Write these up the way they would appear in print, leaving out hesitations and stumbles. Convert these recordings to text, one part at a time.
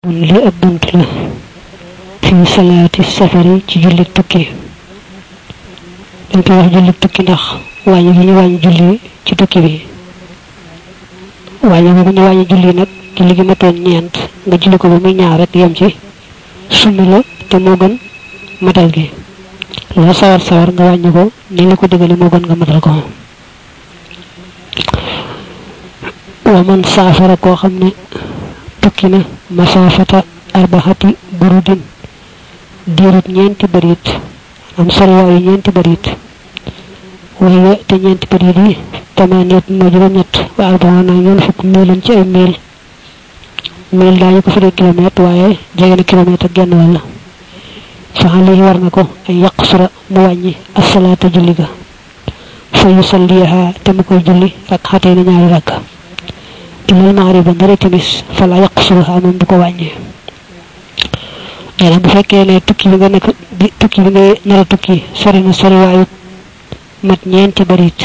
li ab bunt la fi salaati safari ci julli tukki dañ ko wax julli tukki ndax wàññi gi ñu wàññi julli ci tukki bi wàññi bu ñu wàññi julli nag julli gi matoon ñeent nga julli ko ba muy ñaar rek yem ci sunna la te moo gën matal gi loo sawar sawar nga wàññi ko ni la ko digale moo gën nga matal ko wa man saafara koo xam ne tukki na masaafata arbaxati burudin diirut ñeenti barit am soriwaayu ñeenti barit waaye te ñeenti barit yi tamaaniyat moo juróom-ñett wa arbaxana ñoon fukk miilan ci ay miil daañu ko firi kilomètre waaye jege na kilomètre ak genn wàll fa alayhi war na ko ay yaqsura mu wàññi asalaata julli ga fa yusalliha te mu koy julli rakxatay na ñaari rakka ilal maghriba ndare timis fala yaqsuruha moom du ko wàññi nee bu fekkee ne tukki bi nga nekk tukki bi nga nar a tukki sori na soriwaayu mat ñeenti barit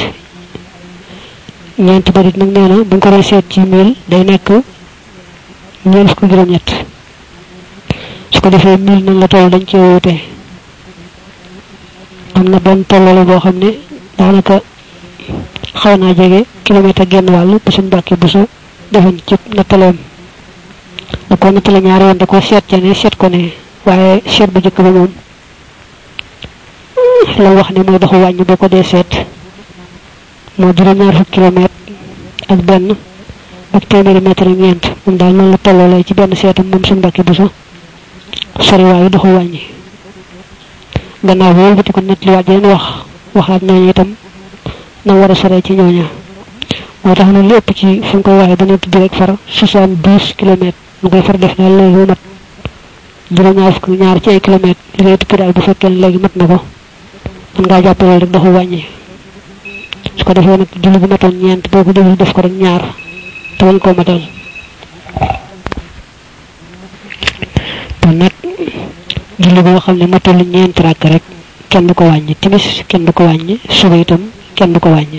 nag nee na bu ñu ko doon seet ci mil day nekk ñeent fukk juróom-ñett su ko defee mil nan la toll dañ cee wuute am na benn tollale boo xam ne daanaka xaw naa jege kilomètre genn wàll bu suñ bàkki bu su defoon ci nattaleem da ko nattale ñaari yoon da ko seet ca ne seet ko ne waaye seet bu jëkk ba moom la wax ne mooy doxu wàññi boo ko dee seet moo juróom-ñaar fukki kilomètre ak benn ak téeméeri mètre ak ñeent moom daal noonu la tolloo lay ci benn seetam moom suñ mbàkki bu su sori waayu doxu wàññi gannaaw boobu bëti ko nit li waaj leen waxaat ñooñu itam na war a sore ci ñooña moo tax na lépp ci fu ñu koy waxee dana tudd rek far 72 kilomètres lu koy far def daal léegi mu mat juróom-ñaar fukk ñaar ci ay kilomètres li ngay tukki daal bu fekkee ne léegi mat na ko mën ngaa jàpp loolu rek doxu wàññi su ko defee nag julli bu matoon ñeent boo ko déglu def ko rek ñaar te bañ koo matal kon nag julli boo xam ne matul ñeent rakk rek kenn du ko wàññi timis kenn du ko wàññi suba itam kenn du ko wàññi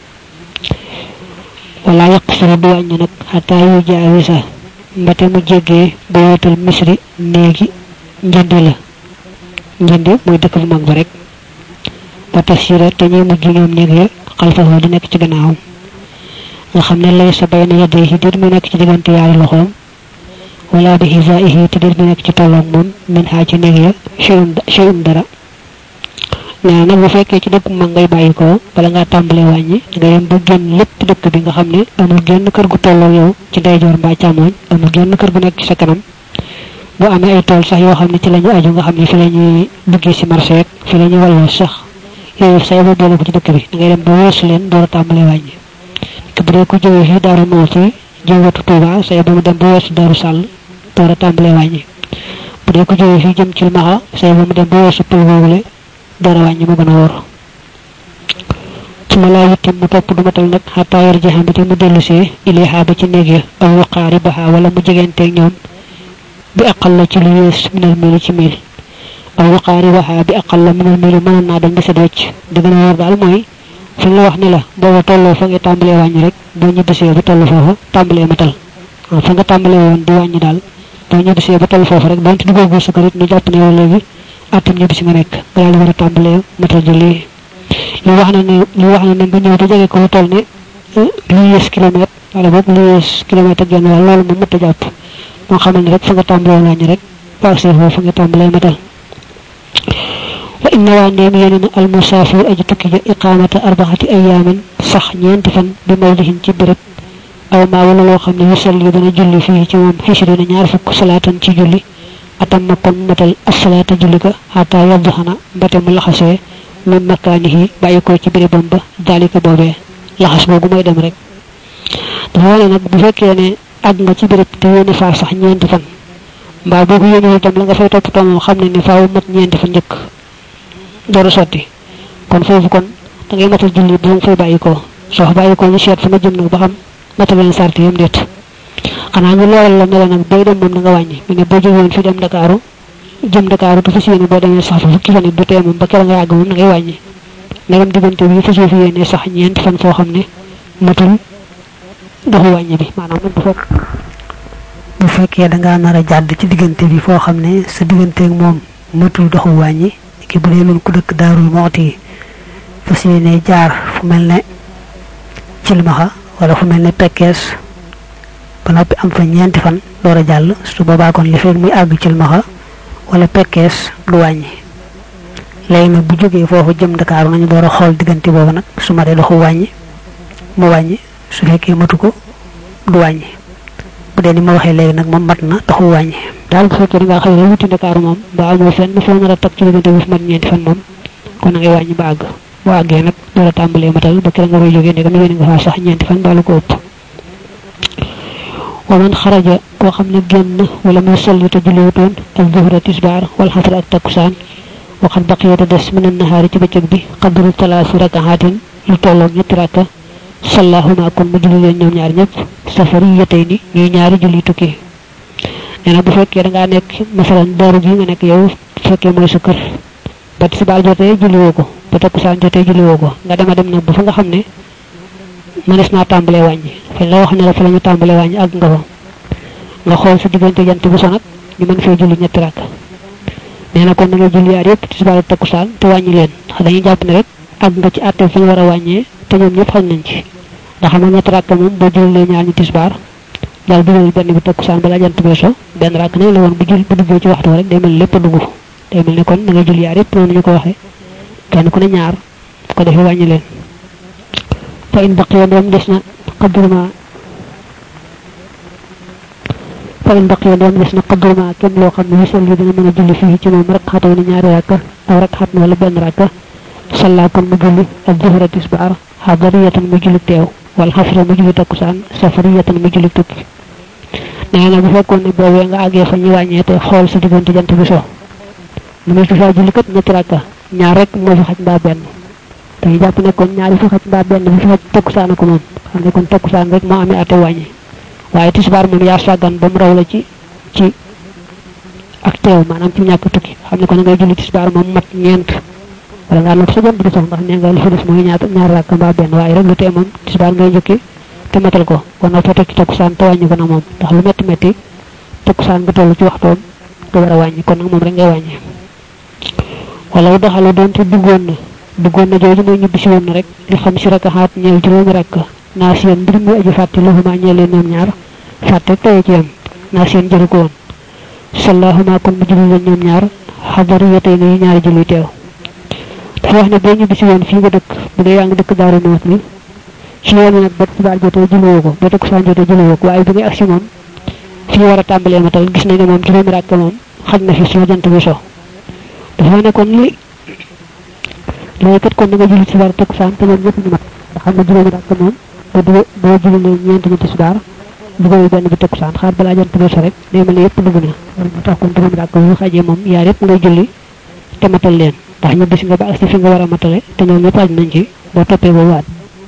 wala yaqsuru du wàññi nag xataa yu jaawisa mbate mu jéggee ba wootal misri néegi njëndi la njëndi mooy dëkk bu mag ba rek ba tasira te ñuy mujj ñoom néeg ya xalfahu di nekk ci gannaawam nga xam ne lay sa bayna yadayhi dir mu nekk ci diggante yaari loxoom wala bi hizaihi te dir mu nekk ci tolloog moom min xaa ci néeg ya shay'un dara nee nag bu fekkee ci dëkk mag ngay bàyyi ko bala ngaa tàmbalee wàññi nga yem ba génn lépp dëkk bi nga xam ne amul genn kër gu tolloo yow ci ndeyjoor mbaa càmmooñ amul genn kër gu nekk ci sa kanam bu amee ay tool sax yoo xam ne ci la ñu aju nga xam ne fi la ñuy duggee si marché ak fi la ñuy walloo sax yooyu say ba boole ko ci dëkk bi da ngay dem ba weesu leen door a tàmbalee wàññi bu dee ko jógee fii Daaru Muxti jëm wetu Tuuba say ba mu dem ba weesu Daaru Sàll door a tàmbalee wàññi bu dee ko jógee fii jëm ci Maxa say ba mu dem ba weesu pël boobule dara wàññi mu gën a wóor su ma laa yittim mu topp du matal nag xataa yar jaxambati mu dellusee ilayha ba ci néeg ya aw waqaari baxa wala mu jegenteeg ñoom bi aqal la ci lu yées minal mili ci mil aw waqaari baxa bi aqal la minal mili mënoon naa dañ ba set wecc di gën a wóor daal mooy fu ñu la wax ne la booba tolloo fa nga tàmbalee wàññi rek boo ñibbisee ba toll foofa tàmbalee matal fa nga tàmbalee woon di wàññi daal boo ñibbisee ba toll foofa rek boo ci duggoo sa kër it ñu jàpp ne yow léegi atam ñibbi si nga nekk nga daal di war a tàmbalee matal julli li wax na ne nga ñëw te jege ko lu toll ne lu yées kilomètre wala boog lu yées kilomètre ak genn wàll loolu moom mënta jàpp moo xamal ne rek fa nga tàmbalee wàññi rek passé foofu fa nga tàmbalee matal wa inna waa ndeem yéene na almusaafir aji tukki ja iqaamata arbaxati ayaamin sax ñeenti fan bi mawdihin ci béréb aw maa wala loo xam ne yusal yi dana julli fii ci moom xisri na ñaar fukk salaatan ci julli atam ma kon matal asalaata julli ga xataa yaddu xana mbate mu laxasee min makaanihi bàyyi ko ci bérébam ba daalika boobee laxas boobu mooy dem rek dafa wane nag bu fekkee ne àgg nga ci béréb te yéene faa sax ñeenti fan mbaa boobu yéene itam la nga fay toppatoo moom xam ne faaw mat ñeenti fan njëkk door a sotti kon foofu kon da ngay matal julli bu nga fay bàyyi ko soo fa bàyyi ko ñu seet fa nga jëm nag ba xam matal leen sart yam déet xanaa ñu leeral la ne la nag booy dem moom da nga wàññi mu ne boo jógewoon fi dem Dakaaru jëm Dakaaru te fas yéene boo demee sax fa fukki fan it du tee moom ba kera nga yàgg moom da ngay wàññi ndegam diggante bi fasoo fi yéene sax ñeent fan foo xam ne matul doxu wàññi bi maanaam nag bu bu fekkee da nga nara jadd ci digënté bi fo xamné sa digënté ak mom matul doxu wañi ki bu dee ku dëkk daarul mooti fas yéene jaar fu mel ne cilmaxa wala fu mel ne pekkees ba noppi am fa ñeenti fan door a jàll su boobaa kon li fekk muy àgg cilmaxa wala pekkees du wàññi léegi nag bu jógee foofu jëm Dakar nañu door a xool diggante boobu nag su ma dee doxu wàññi mu wàññi su fekkee matu ko du wàññi bu dee ni ma waxee léegi nag moom mat na doxu wàññi daal bu fekkee da nga xëy wuti Dakar moom ba amoo fenn foo nar a tag ci diggante bu mat ñeenti fan moom kon na ngay wàññi ba àgg bu àggee nag door a tàmbalee matal ba kera nga koy jógee ndegam yéen nga faa sax ñeenti fan baalu ko ëpp wa man xaraja koo xam ne génn wala muy solli te julliwutoon ak zuhra tisbaar wal xasra ak takkusaan waxat baqiyata des min an nahaari ci bëccëg bi qadru talaasi rakahaatin lu tolloog ñetti rakka sallahuma kon mu julli leen ñoom ñaar ñëpp safari yetey ni ñuy ñaari julli tukki nee na bu fekkee da ngaa nekk masalan daaru gi nga nekk yow fekkee mooy sa kër ba tisbaar jotee julliwoo ko ba takkusaan jotee julliwoo ko nga dem nag ba fa nga xam ne mënees naa tàmbalee wàññi fañ la wax ne la fa la ñu tàmbalee wàññi ak nga fa nga xool sa diggante jant bu so nag ñu mën fee julli ñetti rakk nee na kon da nga julli yaar yëpp tisbaar ak takkusaan te wàññi leen ndax dañuy jàpp ne rek ak nga ci àtte fi ñu war a wàññee te ñoom ñëpp xam nañ ci ndax xam nga ñetti rakk moom boo jullee ñaar ñu tisbaar daal dugal benn bi takkusaan bala jant bee so benn rakk nag la woon bu duggee ci waxtu rek day mel lépp dugg day mel ne kon da nga julli yaar yëpp noonu ñu ko waxee kenn ku ne ñaar ko defee wàññi leen fa in baqiya doom des na qadruma kem loo xam ne wisal yi dina mën a julli fii ci moom rek xatoo ni ñaari rakka aw rek xat na wala benn rakka salla kon mu julli ak zuhra tisbaar xadariyatan mu julli teew wal xasra mu julli takkusaan safariyatan mu julli tukki nee na bu fekkoon ne boobee nga àggee fa ñu wàññee te xool sa diggante jant bi so mu ne fa julli kat ñetti rakka ñaar rek moo fi xaj mbaa benn dañu jàpp ne kon ñaari fi xaj mbaa benn fi xaj takkusaan ko moom xam ne kon takkusaan rek moo amee ate wàññi waaye tisbaar moom yaa sàggan ba mu raw la ci ak teew maanaam ci ñàkk tukki xam ne kon ngay julli tisbaar moom mat ñeent wala nga not sa jant bi sax ndax nee nga li fi des mooy ñaar rakk mbaa benn waaye rek lu tee moom tisbaar ngay njëkki te matal ko kon nag fa teg ci takkusaan te wàññi ko na moom ndax lu metti metti takkusaan nga toll ci waxtoom te war a wàññi kon nag moom rek ngay wàññi wala daxalu doonte duggoon na jooju mooy ñibbi si woon na rek li xam si rakaxaat ñeel juróomi rakk naa seen mbir muy aji fàtte lahuma ñeel leen ñoom ñaar fàtte tey ci yam naa seen jëru ko woon sallahuma kon mu julli leen ñoom ñaar xadariyatay ni ñaari julli teew dafa wax ne boo ñibbi si woon fii nga dëkk bu dee yaa ngi dëkk daaru noot mi ci yoon nag ba tisbaar jotee julliwoo ko ba takkusaan jotee julliwoo ko waaye bi ngay agsi moom fii war a tàmbalee matal gis nañ ne moom juróomi rakk moom xaj na fi suma jant bi so dafa ne kon li kat kon da nga julli tisbaar takkusaan te ñoom ñëpp ñu mat ndax xam nga juróomi rakk moom boo julli ne ñeent ñu tisbaar dugal benn bi takkusaan xaar balaa jant bi so rek day mel ne yëpp dugg na loolu moo tax kon juróomi rakk yu xajee moom yaar yëpp ngay julli te matal leen ndax ñu bis nga ba agsi fi nga war a matale te ñoom ñëpp aj nañ ci boo toppee boobu waat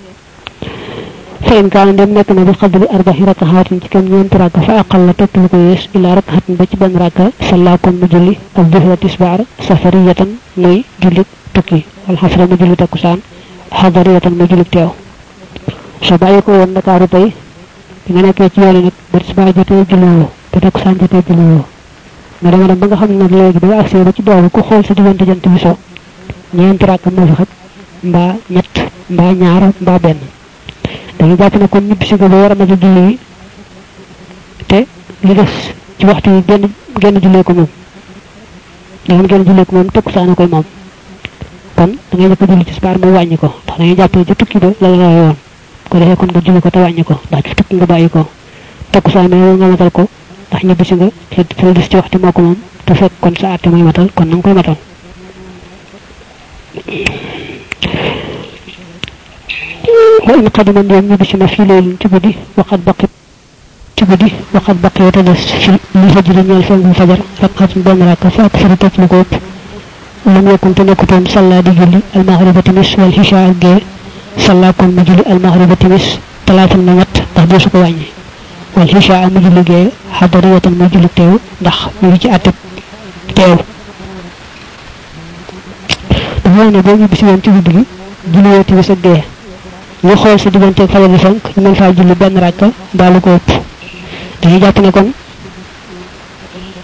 fa in kaana dem nekk na bi xadri arbahi rakahaatin ci kam ñeenti rakka fa aqal la topp lu ko yees ila rakahatin ba ci benn rakka salla kon mu julli ak zuhra tisbaar safariyatan muy julli tukki wal xasra mu julli takkusaan xadariyatan mu julli teew soo bàyyi ko woon Ndakaaru tey bi nga nekkee ci yoon nag ba tisbaar jotee julliwoo ba takkusaan jotee julliwoo nga dama dem ba nga xam ne nag léegi ba nga agsee ba ci dooru ku xool sa diggante jant bi so ñeenti rakka moo fi xaj mbaa ñett mbaa ñaar mbaa benn dañu jàpp ne kon ñibbi si nga ba war a mata julli te li des ci waxtu yi genn jullee ko moom dangam genn jullee ko moom takkusaan koy moom kon da ngay njëkk julli tisbaar mu wàññi ko ndax dañuy jàpp ne ci tukki ba la la yoon ko defee kon nga julli ko te wàññi ko ndax ci tukki nga bàyyi ko takkusaan mais nga matal ko ndax ñibbi si nga fi des ci waxtu moo ko moom te fekk kon sa àtte mooy matal kon na nga koy matal wa in qadima ndéem ñu bisina fii leelin ci guddi waxat baqiyata des fi li fajri ñeel fengu fajar rakxatin benn rakka fa ak firi topp lu ko ëpp lam yakun te nekkutoon salla di julli almaghriba timis wal hisha ak gee salla kon mu julli almaghriba timis talaatan na ñett ndax deesu ko wàññi wal hisha mu julli gee xadariyatan mu julli teew ndax ñu ngi ci àtte teew dafa wax ne boo ñu bisi woon ci guddi gi julliwoo timis ak gee ñu xool sa digganteeg fajar di fenk ñu mën faa julli benn rakka mbaa lu ko ëpp dañuy jàpp ne kon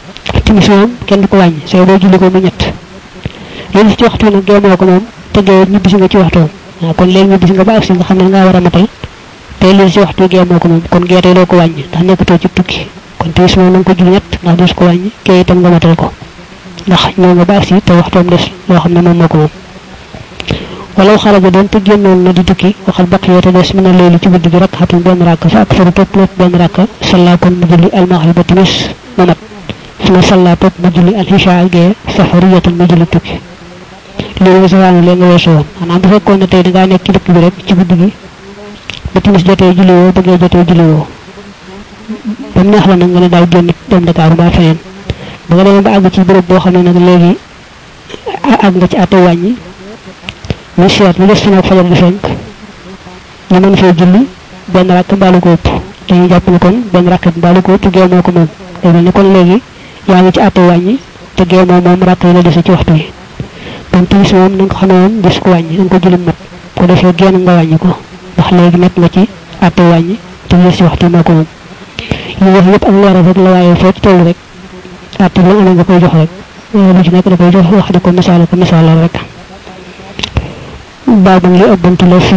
timis moom kenn du ko wàññi say boo julli ko mu ñett léegi ci waxtu nag géemoo ko moom te géewut ñu bisi nga ci waxtu kon léegi ñu bisi nga ba agsi nga xam ne ngaa war a matal te léegi ci waxtu géemoo ko moom kon gee tey doo ko wàññi ndax nekkatoo ci tukki kon timis moom na nga ko julli ñett ndax des ko wàññi kee itam nga matal ko ndax ñoo nga ba agsi te waxtoom des loo xam ne moom moo ko moom walaw xaraja doon te génnoon na di tukki waxal baqiyata des mi na léegi ci guddi gi rek xatul benn rakk fa ak faru topp lépp benn rakk salla kon mu julli almaxriba timis mu mat su ma salla topp mu julli alxisha ak gee safariyatan mu julli tukki loolu nga sawaana lee nga weesu woon maanaam bu fekkoon ne tey dangaa nekk ci dëkk bi rek ci guddi gi ba timis jotee julli woo bëggee jotee julli woo ba mu neex la nag nga ne daal génn dem Dakar mbaa feneen ba nga demee ba àgg ci béréb boo xam ne nag léegi àgg nga ci àtte wàññi ñu seet lu des sama fajar gi fenk ñu mën fee julli benn rakk mbaalu ko ëpp dañuy jàpp ne kon benn rakk mbaalu ko ëpp gee moo ko moom day mel ne kon léegi yaa ngi ci àtte wàññi te gee moom rakk yi la dese ci waxtu yi kon timis moom na nga ko xamee woon des ko wàññi na nga ko julli mat ko defee génn nga wàññi ko ndax léegi nekk nga ci àtte wàññi te des ci waxtu yi moo ko moom yi wax yëpp ak leeral rek la waaye foo ci toll rek àtte bi la amee nga koy jox rek lu ci nekk da koy jox wax di ko misaal rek baabu ngi ëbbantu la fi